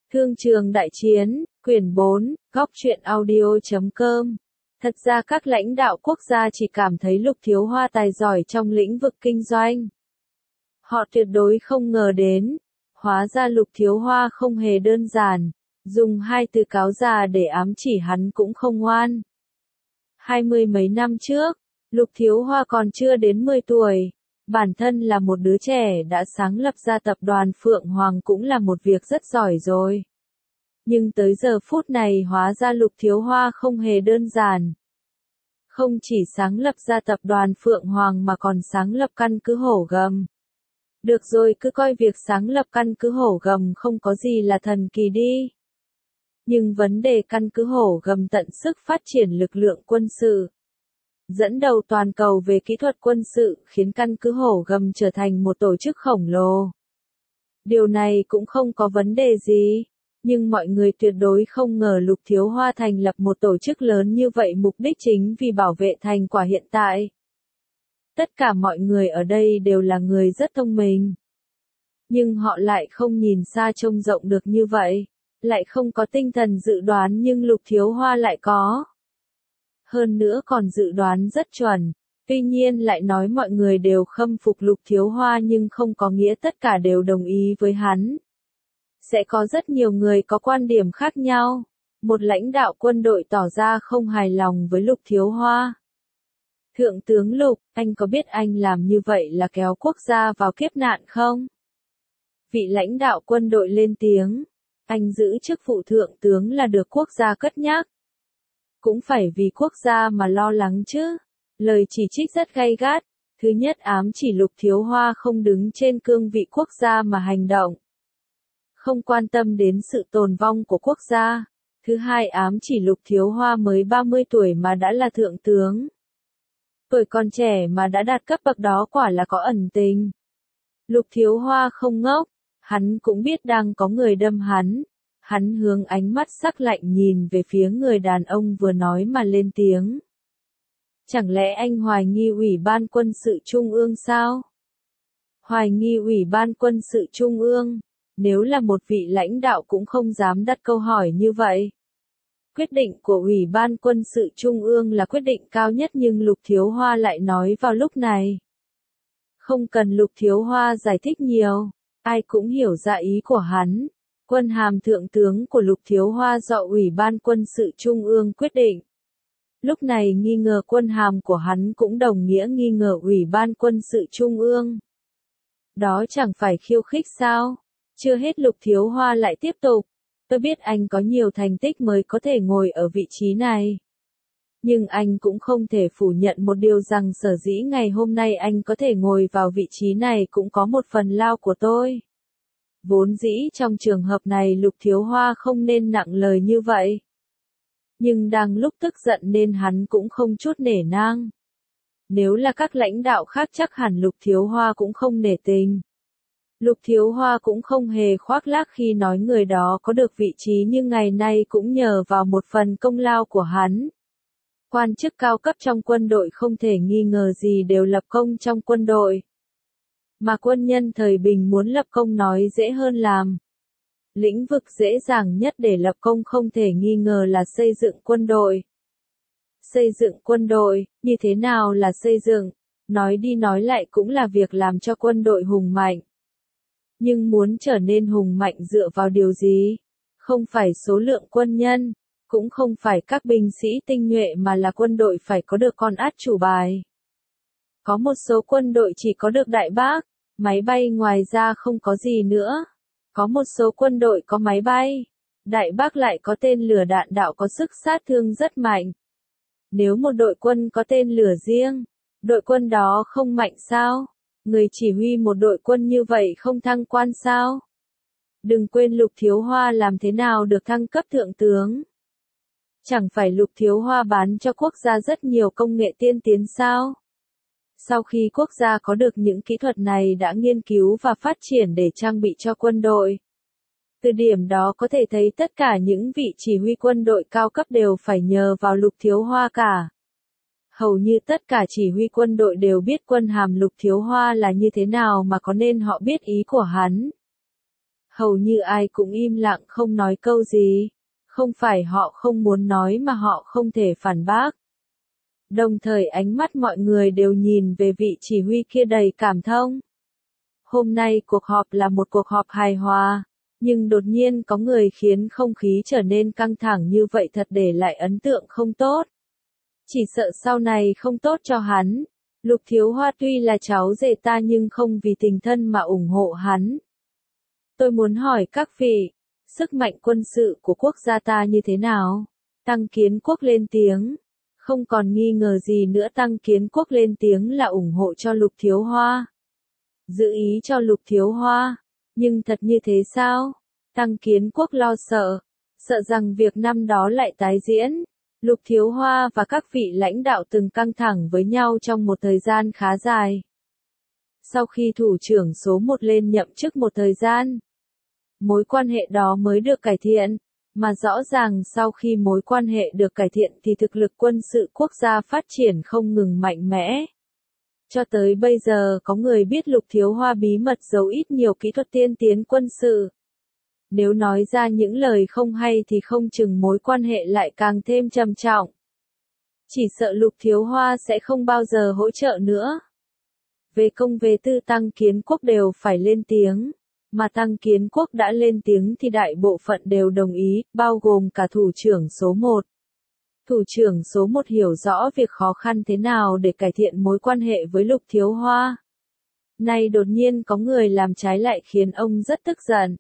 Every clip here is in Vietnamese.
Thương trường đại chiến, quyển 4, góc truyện audio.com. Thật ra các lãnh đạo quốc gia chỉ cảm thấy Lục Thiếu Hoa tài giỏi trong lĩnh vực kinh doanh. Họ tuyệt đối không ngờ đến, hóa ra Lục Thiếu Hoa không hề đơn giản, dùng hai từ cáo già để ám chỉ hắn cũng không ngoan. 20 mấy năm trước, Lục Thiếu Hoa còn chưa đến 10 tuổi. Bản thân là một đứa trẻ đã sáng lập ra tập đoàn Phượng Hoàng cũng là một việc rất giỏi rồi. Nhưng tới giờ phút này hóa ra Lục Thiếu Hoa không hề đơn giản. Không chỉ sáng lập ra tập đoàn Phượng Hoàng mà còn sáng lập căn cứ Hổ Gầm. Được rồi, cứ coi việc sáng lập căn cứ Hổ Gầm không có gì là thần kỳ đi. Nhưng vấn đề căn cứ Hổ Gầm tận sức phát triển lực lượng quân sự, dẫn đầu toàn cầu về kỹ thuật quân sự, khiến căn cứ Hổ Gầm trở thành một tổ chức khổng lồ. Điều này cũng không có vấn đề gì, nhưng mọi người tuyệt đối không ngờ Lục Thiếu Hoa thành lập một tổ chức lớn như vậy mục đích chính vì bảo vệ thành quả hiện tại. Tất cả mọi người ở đây đều là người rất thông minh. Nhưng họ lại không nhìn xa trông rộng được như vậy, lại không có tinh thần dự đoán nhưng Lục Thiếu Hoa lại có. Hơn nữa còn dự đoán rất chuẩn, tuy nhiên lại nói mọi người đều khâm phục Lục Thiếu Hoa nhưng không có nghĩa tất cả đều đồng ý với hắn. Sẽ có rất nhiều người có quan điểm khác nhau. Một lãnh đạo quân đội tỏ ra không hài lòng với Lục Thiếu Hoa. Thượng tướng Lục, anh có biết anh làm như vậy là kéo quốc gia vào kiếp nạn không? Vị lãnh đạo quân đội lên tiếng, anh giữ chức vụ thượng tướng là được quốc gia cất nhắc. Cũng phải vì quốc gia mà lo lắng chứ. Lời chỉ trích rất gay gắt. Thứ nhất ám chỉ Lục Thiếu Hoa không đứng trên cương vị quốc gia mà hành động. Không quan tâm đến sự tồn vong của quốc gia. Thứ hai ám chỉ Lục Thiếu Hoa mới 30 tuổi mà đã là thượng tướng. Tuổi còn trẻ mà đã đạt cấp bậc đó quả là có ẩn tình. Lục Thiếu Hoa không ngốc. Hắn cũng biết đang có người đâm hắn. Hắn hướng ánh mắt sắc lạnh nhìn về phía người đàn ông vừa nói mà lên tiếng. Chẳng lẽ anh hoài nghi Ủy ban quân sự Trung ương sao? Hoài nghi Ủy ban quân sự Trung ương? Nếu là một vị lãnh đạo cũng không dám đặt câu hỏi như vậy. Quyết định của Ủy ban quân sự Trung ương là quyết định cao nhất nhưng Lục Thiếu Hoa lại nói vào lúc này. Không cần Lục Thiếu Hoa giải thích nhiều, ai cũng hiểu ra ý của hắn. Quân hàm thượng tướng của Lục Thiếu Hoa do Ủy ban quân sự Trung ương quyết định. Lúc này nghi ngờ quân hàm của hắn cũng đồng nghĩa nghi ngờ Ủy ban quân sự Trung ương. Đó chẳng phải khiêu khích sao? Chưa hết Lục Thiếu Hoa lại tiếp tục. Tôi biết anh có nhiều thành tích mới có thể ngồi ở vị trí này. Nhưng anh cũng không thể phủ nhận một điều rằng sở dĩ ngày hôm nay anh có thể ngồi vào vị trí này cũng có một phần lao của tôi. Vốn dĩ trong trường hợp này Lục Thiếu Hoa không nên nặng lời như vậy. Nhưng đang lúc tức giận nên hắn cũng không chút nể nang. Nếu là các lãnh đạo khác chắc hẳn Lục Thiếu Hoa cũng không nể tình. Lục Thiếu Hoa cũng không hề khoác lác khi nói người đó có được vị trí nhưng ngày nay cũng nhờ vào một phần công lao của hắn. Quan chức cao cấp trong quân đội không thể nghi ngờ gì đều lập công trong quân đội. Mà quân nhân thời bình muốn lập công nói dễ hơn làm. Lĩnh vực dễ dàng nhất để lập công không thể nghi ngờ là xây dựng quân đội. Xây dựng quân đội, như thế nào là xây dựng? Nói đi nói lại cũng là việc làm cho quân đội hùng mạnh. Nhưng muốn trở nên hùng mạnh dựa vào điều gì? Không phải số lượng quân nhân, cũng không phải các binh sĩ tinh nhuệ mà là quân đội phải có được con át chủ bài. Có một số quân đội chỉ có được đại bác, máy bay ngoài ra không có gì nữa. Có một số quân đội có máy bay, đại bác lại có tên lửa đạn đạo có sức sát thương rất mạnh. Nếu một đội quân có tên lửa riêng, đội quân đó không mạnh sao? Người chỉ huy một đội quân như vậy không thăng quan sao? Đừng quên Lục Thiếu Hoa làm thế nào được thăng cấp thượng tướng. Chẳng phải Lục Thiếu Hoa bán cho quốc gia rất nhiều công nghệ tiên tiến sao? Sau khi quốc gia có được những kỹ thuật này đã nghiên cứu và phát triển để trang bị cho quân đội. Từ điểm đó có thể thấy tất cả những vị chỉ huy quân đội cao cấp đều phải nhờ vào Lục Thiếu Hoa cả. Hầu như tất cả chỉ huy quân đội đều biết quân hàm Lục Thiếu Hoa là như thế nào mà có nên họ biết ý của hắn. Hầu như ai cũng im lặng không nói câu gì. Không phải họ không muốn nói mà họ không thể phản bác. Đồng thời ánh mắt mọi người đều nhìn về vị chỉ huy kia đầy cảm thông. Hôm nay cuộc họp là một cuộc họp hài hòa, nhưng đột nhiên có người khiến không khí trở nên căng thẳng như vậy thật để lại ấn tượng không tốt. Chỉ sợ sau này không tốt cho hắn. Lục Thiếu Hoa tuy là cháu rể ta nhưng không vì tình thân mà ủng hộ hắn. Tôi muốn hỏi các vị, sức mạnh quân sự của quốc gia ta như thế nào? Tăng Kiến Quốc lên tiếng. Không còn nghi ngờ gì nữa, Tăng Kiến Quốc lên tiếng là ủng hộ cho Lục Thiếu Hoa. Giữ ý cho Lục Thiếu Hoa. Nhưng thật như thế sao? Tăng Kiến Quốc lo sợ. Sợ rằng việc năm đó lại tái diễn. Lục Thiếu Hoa và các vị lãnh đạo từng căng thẳng với nhau trong một thời gian khá dài. Sau khi thủ trưởng số 1 lên nhậm chức một thời gian, mối quan hệ đó mới được cải thiện, mà rõ ràng sau khi mối quan hệ được cải thiện thì thực lực quân sự quốc gia phát triển không ngừng mạnh mẽ. Cho tới bây giờ có người biết Lục Thiếu Hoa bí mật giấu ít nhiều kỹ thuật tiên tiến quân sự. Nếu nói ra những lời không hay thì không chừng mối quan hệ lại càng thêm trầm trọng. Chỉ sợ Lục Thiếu Hoa sẽ không bao giờ hỗ trợ nữa. Về công về tư Tăng Kiến Quốc đều phải lên tiếng. Mà Tăng Kiến Quốc đã lên tiếng thì đại bộ phận đều đồng ý, bao gồm cả thủ trưởng số 1. Thủ trưởng số 1 hiểu rõ việc khó khăn thế nào để cải thiện mối quan hệ với Lục Thiếu Hoa. Nay đột nhiên có người làm trái lại khiến ông rất tức giận.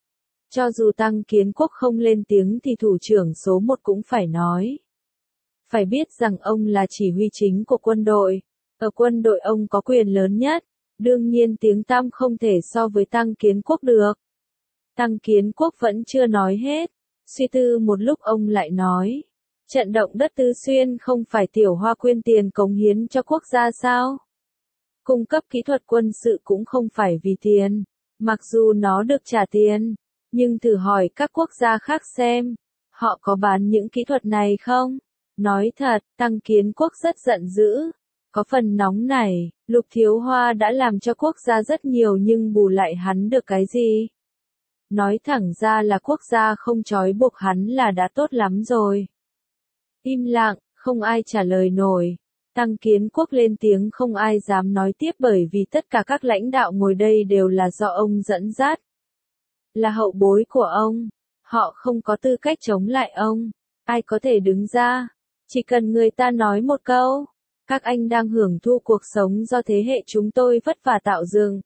Cho dù Tăng Kiến Quốc không lên tiếng thì thủ trưởng số 1 cũng phải nói. Phải biết rằng ông là chỉ huy chính của quân đội. Ở quân đội ông có quyền lớn nhất. Đương nhiên tiếng tăm không thể so với Tăng Kiến Quốc được. Tăng Kiến Quốc vẫn chưa nói hết. Suy tư một lúc ông lại nói. Trận động đất Tứ Xuyên không phải Tiểu Hoa quyên tiền cống hiến cho quốc gia sao? Cung cấp kỹ thuật quân sự cũng không phải vì tiền. Mặc dù nó được trả tiền. Nhưng thử hỏi các quốc gia khác xem. Họ có bán những kỹ thuật này không? Nói thật, Tăng Kiến Quốc rất giận dữ. Có phần nóng này, Lục Thiếu Hoa đã làm cho quốc gia rất nhiều nhưng bù lại hắn được cái gì? Nói thẳng ra là quốc gia không trói buộc hắn là đã tốt lắm rồi. Im lặng, không ai trả lời nổi. Tăng Kiến Quốc lên tiếng không ai dám nói tiếp bởi vì tất cả các lãnh đạo ngồi đây đều là do ông dẫn dắt. Là hậu bối của ông. Họ không có tư cách chống lại ông. Ai có thể đứng ra? Chỉ cần người ta nói một câu. Các anh đang hưởng thụ cuộc sống do thế hệ chúng tôi vất vả tạo dựng.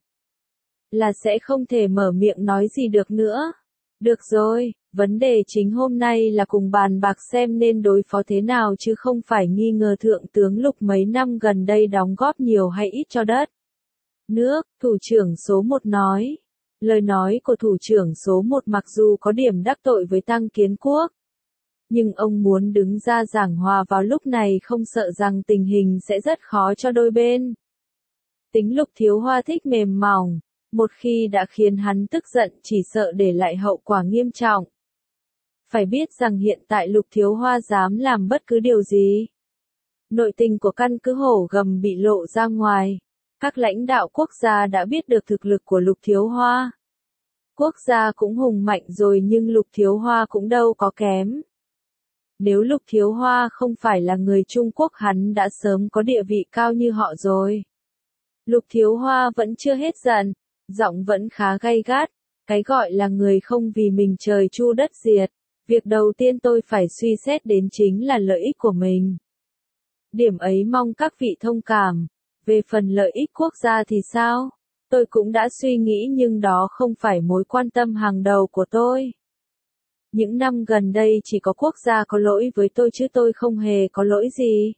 Là sẽ không thể mở miệng nói gì được nữa. Được rồi, vấn đề chính hôm nay là cùng bàn bạc xem nên đối phó thế nào chứ không phải nghi ngờ Thượng tướng Lục mấy năm gần đây đóng góp nhiều hay ít cho đất nước, thủ trưởng số 1 nói. Lời nói của thủ trưởng số 1 mặc dù có điểm đắc tội với Tăng Kiến Quốc. Nhưng ông muốn đứng ra giảng hòa vào lúc này không sợ rằng tình hình sẽ rất khó cho đôi bên. Tính Lục Thiếu Hoa thích mềm mỏng, một khi đã khiến hắn tức giận chỉ sợ để lại hậu quả nghiêm trọng. Phải biết rằng hiện tại Lục Thiếu Hoa dám làm bất cứ điều gì. Nội tình của căn cứ Hổ Gầm bị lộ ra ngoài. Các lãnh đạo quốc gia đã biết được thực lực của Lục Thiếu Hoa. Quốc gia cũng hùng mạnh rồi nhưng Lục Thiếu Hoa cũng đâu có kém. Nếu Lục Thiếu Hoa không phải là người Trung Quốc hắn đã sớm có địa vị cao như họ rồi. Lục Thiếu Hoa vẫn chưa hết giận, giọng vẫn khá gay gắt. Cái gọi là người không vì mình trời chu đất diệt. Việc đầu tiên tôi phải suy xét đến chính là lợi ích của mình. Điểm ấy mong các vị thông cảm. Về phần lợi ích quốc gia thì sao? Tôi cũng đã suy nghĩ nhưng đó không phải mối quan tâm hàng đầu của tôi. Những năm gần đây chỉ có quốc gia có lỗi với tôi chứ tôi không hề có lỗi gì.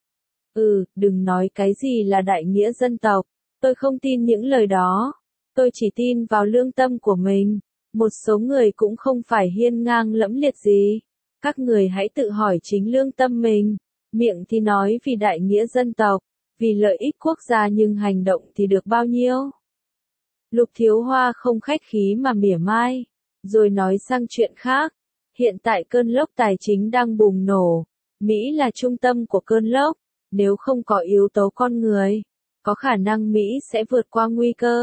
Đừng nói cái gì là đại nghĩa dân tộc. Tôi không tin những lời đó. Tôi chỉ tin vào lương tâm của mình. Một số người cũng không phải hiên ngang lẫm liệt gì. Các người hãy tự hỏi chính lương tâm mình. Miệng thì nói vì đại nghĩa dân tộc, vì lợi ích quốc gia nhưng hành động thì được bao nhiêu? Lục Thiếu Hoa không khách khí mà mỉa mai. Rồi nói sang chuyện khác. Hiện tại cơn lốc tài chính đang bùng nổ. Mỹ là trung tâm của cơn lốc. Nếu không có yếu tố con người, có khả năng Mỹ sẽ vượt qua nguy cơ.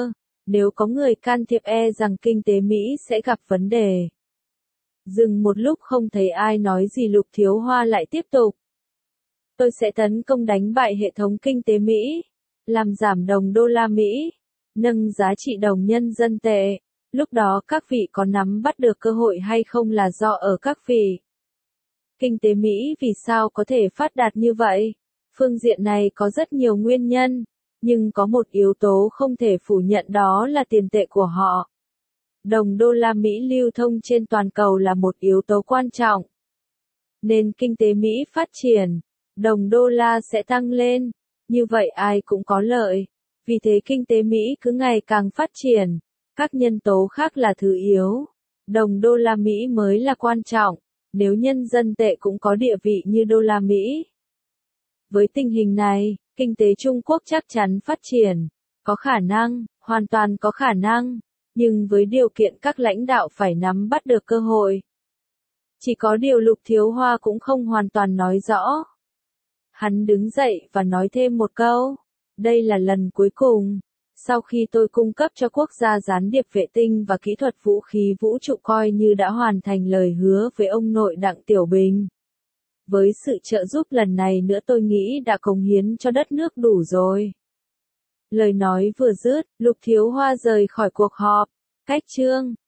Nếu có người can thiệp rằng kinh tế Mỹ sẽ gặp vấn đề. Dừng một lúc không thấy ai nói gì Lục Thiếu Hoa lại tiếp tục. Tôi sẽ tấn công đánh bại hệ thống kinh tế Mỹ, làm giảm đồng đô la Mỹ, nâng giá trị đồng nhân dân tệ. Lúc đó các vị có nắm bắt được cơ hội hay không là do ở các vị. Kinh tế Mỹ vì sao có thể phát đạt như vậy? Phương diện này có rất nhiều nguyên nhân, nhưng có một yếu tố không thể phủ nhận đó là tiền tệ của họ. Đồng đô la Mỹ lưu thông trên toàn cầu là một yếu tố quan trọng. Nên kinh tế Mỹ phát triển, đồng đô la sẽ tăng lên, như vậy ai cũng có lợi. Vì thế kinh tế Mỹ cứ ngày càng phát triển, các nhân tố khác là thứ yếu. Đồng đô la Mỹ mới là quan trọng, nếu nhân dân tệ cũng có địa vị như đô la Mỹ. Với tình hình này, kinh tế Trung Quốc chắc chắn phát triển, có khả năng, hoàn toàn có khả năng, nhưng với điều kiện các lãnh đạo phải nắm bắt được cơ hội. Chỉ có điều Lục Thiếu Hoa cũng không hoàn toàn nói rõ. Hắn đứng dậy và nói thêm một câu, đây là lần cuối cùng. Sau khi tôi cung cấp cho quốc gia gián điệp vệ tinh và kỹ thuật vũ khí vũ trụ coi như đã hoàn thành lời hứa với ông nội Đặng Tiểu Bình. Với sự trợ giúp lần này nữa tôi nghĩ đã cống hiến cho đất nước đủ rồi. Lời nói vừa dứt, Lục Thiếu Hoa rời khỏi cuộc họp. Cách chương